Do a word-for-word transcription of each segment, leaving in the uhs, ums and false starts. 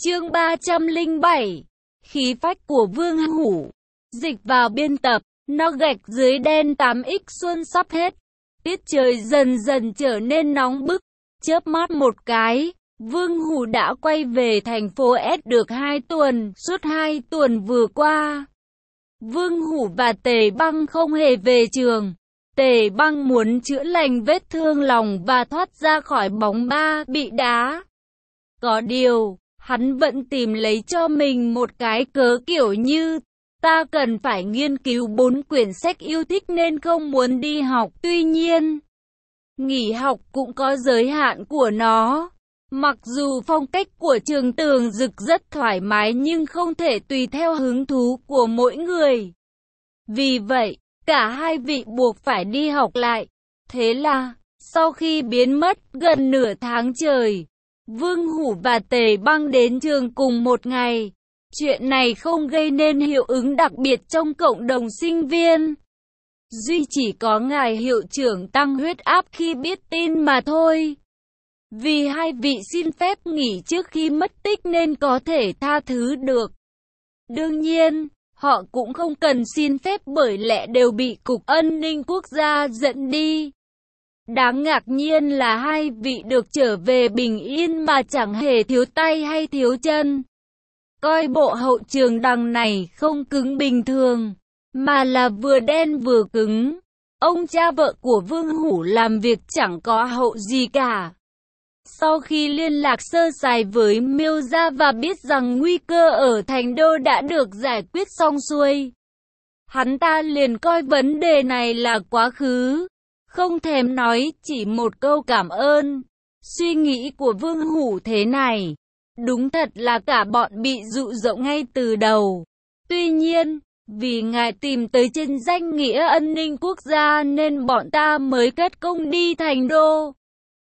Chương ba trăm lẻ bảy. Khí phách của Vương Hủ. Dịch vào biên tập. Nó gạch dưới đen tám x xuân sắp hết. Tiết trời dần dần trở nên nóng bức. Chớp mắt một cái, Vương Hủ đã quay về thành phố S được hai tuần. Suốt hai tuần vừa qua, Vương Hủ và Tề Băng không hề về trường. Tề Băng muốn chữa lành vết thương lòng và thoát ra khỏi bóng ba bị đá. Có điều, hắn vẫn tìm lấy cho mình một cái cớ kiểu như ta cần phải nghiên cứu bốn quyển sách yêu thích nên không muốn đi học. Tuy nhiên, nghỉ học cũng có giới hạn của nó. Mặc dù phong cách của Trường Tường Dực rất thoải mái nhưng không thể tùy theo hứng thú của mỗi người. Vì vậy, cả hai vị buộc phải đi học lại. Thế là, sau khi biến mất gần nửa tháng trời, Vương Hủ và Tề Băng đến trường cùng một ngày. Chuyện này không gây nên hiệu ứng đặc biệt trong cộng đồng sinh viên. Duy chỉ có ngài hiệu trưởng tăng huyết áp khi biết tin mà thôi. Vì hai vị xin phép nghỉ trước khi mất tích nên có thể tha thứ được. Đương nhiên, họ cũng không cần xin phép bởi lẽ đều bị Cục An ninh Quốc gia dẫn đi. Đáng ngạc nhiên là hai vị được trở về bình yên mà chẳng hề thiếu tay hay thiếu chân. Coi bộ hậu trường đằng này không cứng bình thường, mà là vừa đen vừa cứng. Ông cha vợ của Vương Hủ làm việc chẳng có hậu gì cả. Sau khi liên lạc sơ sài với Miêu Gia và biết rằng nguy cơ ở Thành Đô đã được giải quyết xong xuôi, hắn ta liền coi vấn đề này là quá khứ, không thèm nói chỉ một câu cảm ơn. Suy nghĩ của Vương Hủ thế này, đúng thật là cả bọn bị dụ dỗ ngay từ đầu. Tuy nhiên, vì ngài tìm tới trên danh nghĩa an ninh quốc gia nên bọn ta mới cất công đi Thành Đô.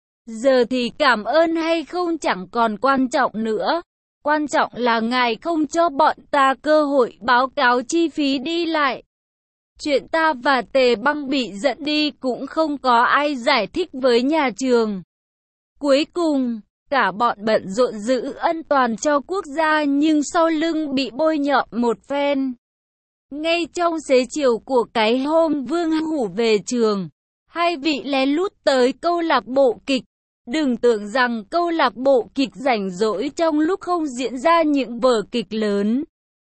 Giờ thì cảm ơn hay không chẳng còn quan trọng nữa. Quan trọng là ngài không cho bọn ta cơ hội báo cáo chi phí đi lại. Chuyện ta và Tề Băng bị dẫn đi cũng không có ai giải thích với nhà trường. Cuối cùng, cả bọn bận rộn giữ an toàn cho quốc gia nhưng sau lưng bị bôi nhọ một phen. Ngay trong xế chiều của cái hôm Vương Hủ về trường, hai vị lén lút tới câu lạc bộ kịch. Đừng tưởng rằng câu lạc bộ kịch rảnh rỗi trong lúc không diễn ra những vở kịch lớn.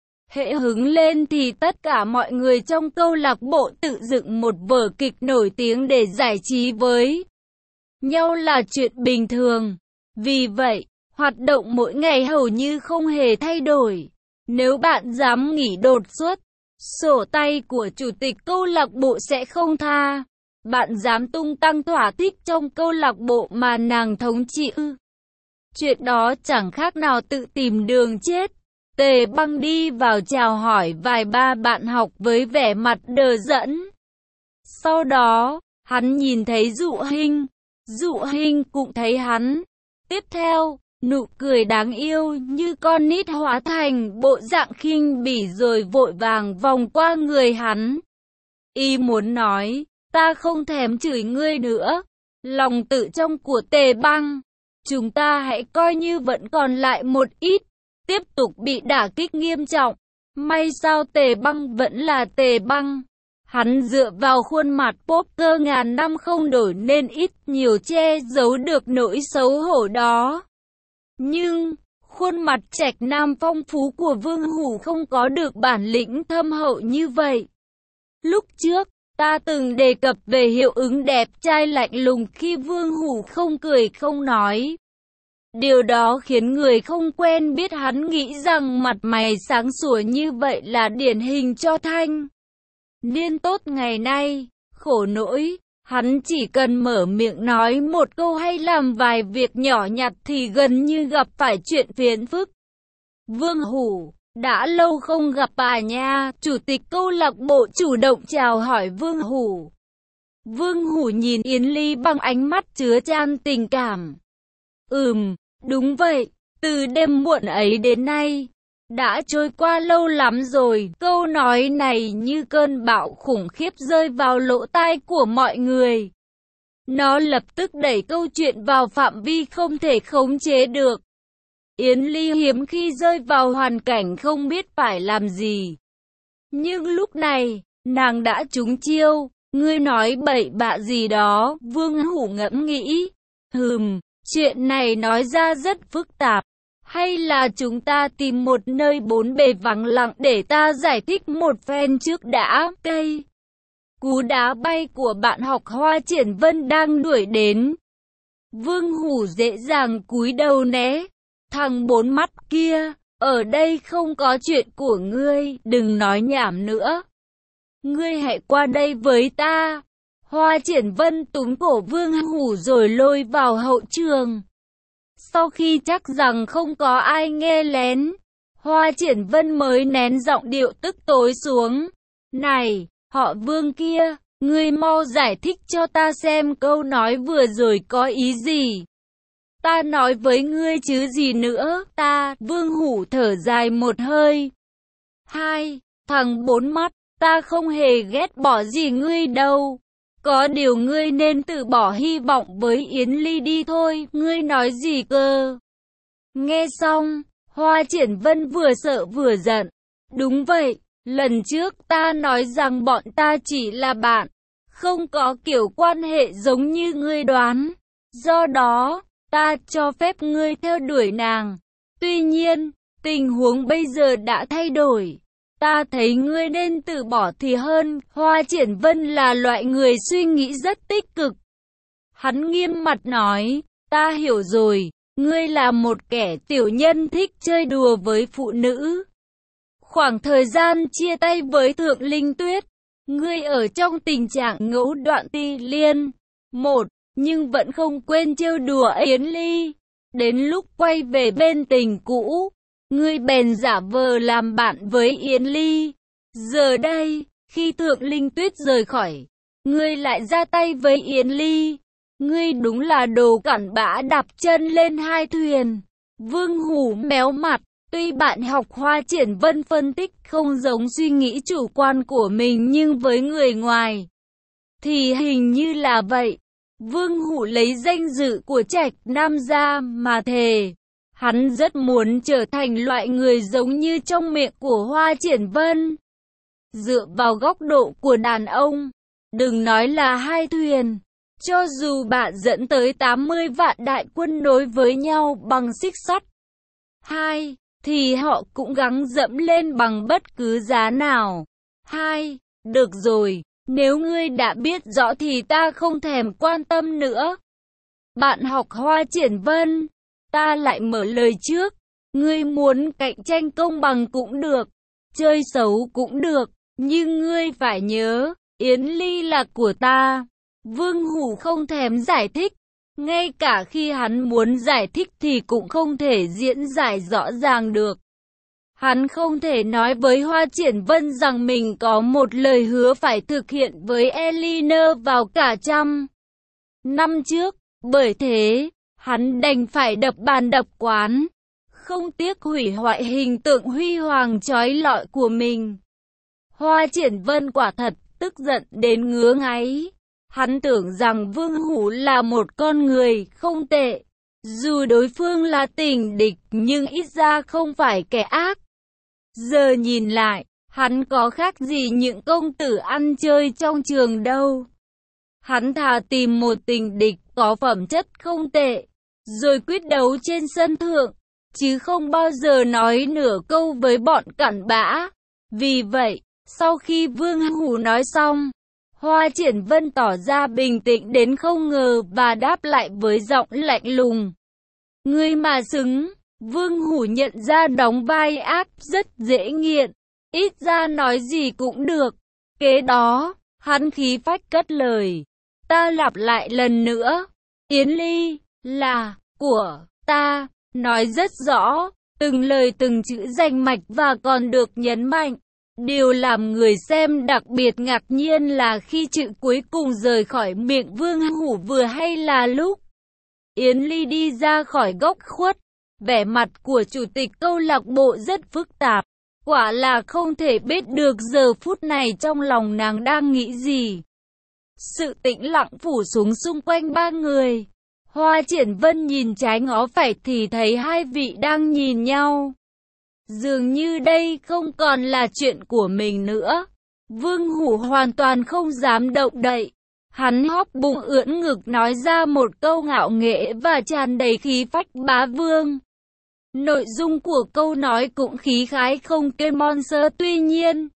Hễ hứng lên thì tất cả mọi người trong câu lạc bộ tự dựng một vở kịch nổi tiếng để giải trí với nhau là chuyện bình thường. Vì vậy, hoạt động mỗi ngày hầu như không hề thay đổi. Nếu bạn dám nghỉ đột xuất, sổ tay của chủ tịch câu lạc bộ sẽ không tha. Bạn dám tung tăng thỏa thích trong câu lạc bộ mà nàng thống trị ư? Chuyện đó chẳng khác nào tự tìm đường chết. Tề Băng đi vào chào hỏi vài ba bạn học với vẻ mặt đờ đẫn. Sau đó, hắn nhìn thấy Dụ Hinh. Dụ Hinh cũng thấy hắn. Tiếp theo, nụ cười đáng yêu như con nít hóa thành bộ dạng khinh bỉ rồi vội vàng vòng qua người hắn. Y muốn nói, ta không thèm chửi ngươi nữa. Lòng tự trọng của Tề Băng, chúng ta hãy coi như vẫn còn lại một ít, tiếp tục bị đả kích nghiêm trọng. May sao Tề Băng vẫn là Tề Băng. Hắn dựa vào khuôn mặt poker ngàn năm không đổi nên ít nhiều che giấu được nỗi xấu hổ đó. Nhưng, khuôn mặt trạch nam phong phú của Vương Hủ không có được bản lĩnh thâm hậu như vậy. Lúc trước, ta từng đề cập về hiệu ứng đẹp trai lạnh lùng khi Vương Hủ không cười không nói. Điều đó khiến người không quen biết hắn nghĩ rằng mặt mày sáng sủa như vậy là điển hình cho thanh niên tốt ngày nay. Khổ nỗi, hắn chỉ cần mở miệng nói một câu hay làm vài việc nhỏ nhặt thì gần như gặp phải chuyện phiền phức. Vương Hủ, đã lâu không gặp bà nha. Chủ tịch câu lạc bộ chủ động chào hỏi Vương Hủ. Vương Hủ nhìn Yến Ly bằng ánh mắt chứa chan tình cảm. Ừm, đúng vậy, từ đêm muộn ấy đến nay, đã trôi qua lâu lắm rồi. Câu nói này như cơn bão khủng khiếp rơi vào lỗ tai của mọi người. Nó lập tức đẩy câu chuyện vào phạm vi không thể khống chế được. Yến Ly hiếm khi rơi vào hoàn cảnh không biết phải làm gì. Nhưng lúc này, nàng đã trúng chiêu. Ngươi nói bậy bạ gì đó, Vương Hủ ngẫm nghĩ. Hừm, chuyện này nói ra rất phức tạp. Hay là chúng ta tìm một nơi bốn bề vắng lặng để ta giải thích một phen trước đã. Cây cú đá bay của bạn học Hoa Triển Vân đang đuổi đến. Vương Hủ dễ dàng cúi đầu né. Thằng bốn mắt kia, ở đây không có chuyện của ngươi, đừng nói nhảm nữa. Ngươi hãy qua đây với ta. Hoa Triển Vân túm cổ Vương Hủ rồi lôi vào hậu trường. Sau khi chắc rằng không có ai nghe lén, Hoa Triển Vân mới nén giọng điệu tức tối xuống. Này, họ Vương kia, ngươi mau giải thích cho ta xem câu nói vừa rồi có ý gì. Ta nói với ngươi chứ gì nữa, ta, Vương Hủ thở dài một hơi. Hai, thằng bốn mắt, ta không hề ghét bỏ gì ngươi đâu. Có điều ngươi nên từ bỏ hy vọng với Yến Ly đi thôi, ngươi nói gì cơ? Nghe xong, Hoa Triển Vân vừa sợ vừa giận. Đúng vậy, lần trước ta nói rằng bọn ta chỉ là bạn, không có kiểu quan hệ giống như ngươi đoán. Do đó, ta cho phép ngươi theo đuổi nàng. Tuy nhiên, tình huống bây giờ đã thay đổi. Ta thấy ngươi nên từ bỏ thì hơn. Hoa Triển Vân là loại người suy nghĩ rất tích cực. Hắn nghiêm mặt nói, ta hiểu rồi, ngươi là một kẻ tiểu nhân thích chơi đùa với phụ nữ. Khoảng thời gian chia tay với Thượng Linh Tuyết, ngươi ở trong tình trạng ngẫu đoạn ti liên. Một, nhưng vẫn không quên trêu đùa Yến Ly. Đến lúc quay về bên tình cũ, ngươi bèn giả vờ làm bạn với Yến Ly. Giờ đây, khi Thượng Linh Tuyết rời khỏi, ngươi lại ra tay với Yến Ly. Ngươi đúng là đồ cặn bã đạp chân lên hai thuyền. Vương Hủ méo mặt, tuy bạn học Hoa Triển Vân phân tích không giống suy nghĩ chủ quan của mình nhưng với người ngoài thì hình như là vậy. Vương Hủ lấy danh dự của Trạch Nam gia mà thề. Hắn rất muốn trở thành loại người giống như trong miệng của Hoa Triển Vân. Dựa vào góc độ của đàn ông, đừng nói là hai thuyền, cho dù bạn dẫn tới tám mươi vạn đại quân đối với nhau bằng xích sắt, hai, thì họ cũng gắng dẫm lên bằng bất cứ giá nào. Hai, được rồi, nếu ngươi đã biết rõ thì ta không thèm quan tâm nữa. Bạn học Hoa Triển Vân, ta lại mở lời trước, ngươi muốn cạnh tranh công bằng cũng được, chơi xấu cũng được, nhưng ngươi phải nhớ, Yến Ly là của ta. Vương Hủ không thèm giải thích, ngay cả khi hắn muốn giải thích thì cũng không thể diễn giải rõ ràng được. Hắn không thể nói với Hoa Triển Vân rằng mình có một lời hứa phải thực hiện với Elinor vào cả trăm năm trước, bởi thế, hắn đành phải đập bàn đập quán, không tiếc hủy hoại hình tượng huy hoàng chói lọi của mình. Hoa Triển Vân quả thật tức giận đến ngứa ngáy. Hắn tưởng rằng Vương Hủ là một con người không tệ. Dù đối phương là tình địch nhưng ít ra không phải kẻ ác. Giờ nhìn lại, hắn có khác gì những công tử ăn chơi trong trường đâu. Hắn thà tìm một tình địch có phẩm chất không tệ, rồi quyết đấu trên sân thượng, chứ không bao giờ nói nửa câu với bọn cặn bã. Vì vậy, sau khi Vương Hủ nói xong, Hoa Triển Vân tỏ ra bình tĩnh đến không ngờ và đáp lại với giọng lạnh lùng. Ngươi mà xứng. Vương Hủ nhận ra đóng vai ác rất dễ nghiện, ít ra nói gì cũng được. Kế đó, hắn khí phách cất lời. Ta lặp lại lần nữa, Yến Ly là của ta, nói rất rõ, từng lời từng chữ rành mạch và còn được nhấn mạnh. Điều làm người xem đặc biệt ngạc nhiên là khi chữ cuối cùng rời khỏi miệng Vương Hủ vừa hay là lúc Yến Ly đi ra khỏi góc khuất. Vẻ mặt của chủ tịch câu lạc bộ rất phức tạp, quả là không thể biết được giờ phút này trong lòng nàng đang nghĩ gì. Sự tĩnh lặng phủ xuống xung quanh ba người. Hoa Triển Vân nhìn trái ngó phải thì thấy hai vị đang nhìn nhau. Dường như đây không còn là chuyện của mình nữa. Vương Hủ hoàn toàn không dám động đậy. Hắn hóp bụng ưỡn ngực nói ra một câu ngạo nghễ và tràn đầy khí phách: bá vương. Nội dung của câu nói cũng khí khái không kém Monster, tuy nhiên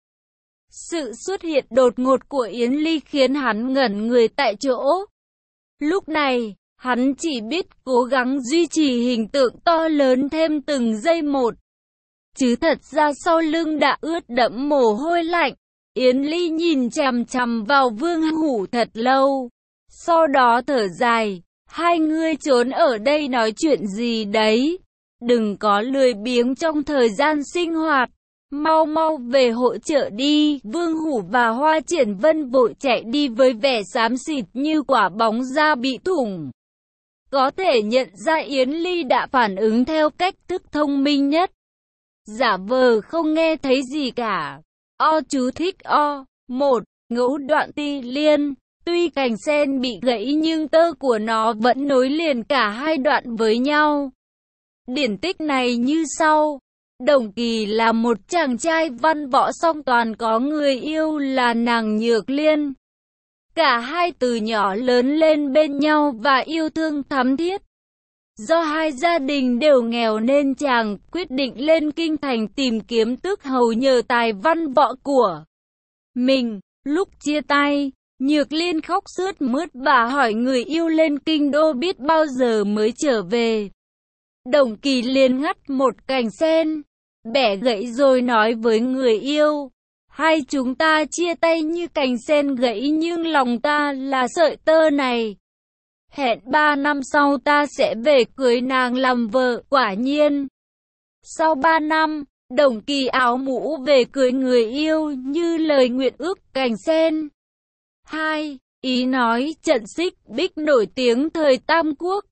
sự xuất hiện đột ngột của Yến Ly khiến hắn ngẩn người tại chỗ. Lúc này, hắn chỉ biết cố gắng duy trì hình tượng to lớn thêm từng giây một. Chứ thật ra sau lưng đã ướt đẫm mồ hôi lạnh. Yến Ly nhìn chằm chằm vào Vương Hủ thật lâu. Sau đó thở dài: hai ngươi trốn ở đây nói chuyện gì đấy? Đừng có lười biếng trong thời gian sinh hoạt. Mau mau về hỗ trợ đi. Vương Hủ và Hoa Triển Vân vội chạy đi với vẻ xám xịt như quả bóng da bị thủng. Có thể nhận ra Yến Ly đã phản ứng theo cách thức thông minh nhất. Giả vờ không nghe thấy gì cả. O chú thích O. một. Ngũ đoạn ti liên. Tuy cành sen bị gãy nhưng tơ của nó vẫn nối liền cả hai đoạn với nhau. Điển tích này như sau. Đồng Kỳ là một chàng trai văn võ song toàn có người yêu là nàng Nhược Liên. Cả hai từ nhỏ lớn lên bên nhau và yêu thương thắm thiết. Do hai gia đình đều nghèo nên chàng quyết định lên kinh thành tìm kiếm tước hầu nhờ tài văn võ của mình. Lúc chia tay, Nhược Liên khóc sướt mướt và hỏi người yêu lên kinh đô biết bao giờ mới trở về. Đồng Kỳ liền ngắt một cành sen, bẻ gãy rồi nói với người yêu: hai chúng ta chia tay như cành sen gãy nhưng lòng ta là sợi tơ này. Hẹn ba năm sau ta sẽ về cưới nàng làm vợ. Quả nhiên, sau ba năm, Đồng Kỳ áo mũ về cưới người yêu như lời nguyện ước cành sen. hai. Ý nói trận xích bích nổi tiếng thời Tam Quốc.